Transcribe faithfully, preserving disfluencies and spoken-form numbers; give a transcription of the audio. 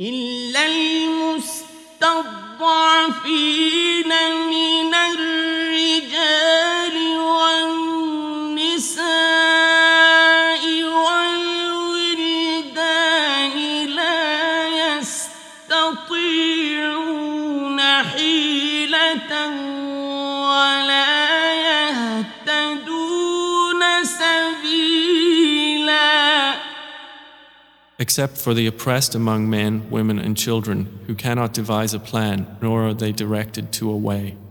إلا المستضعفين من الرجال والنساء والولدان لا يستطيعون حيلة ولا يهتدون سبيلا. Except for the oppressed among men, women, and children, who cannot devise a plan, nor are they directed to a way.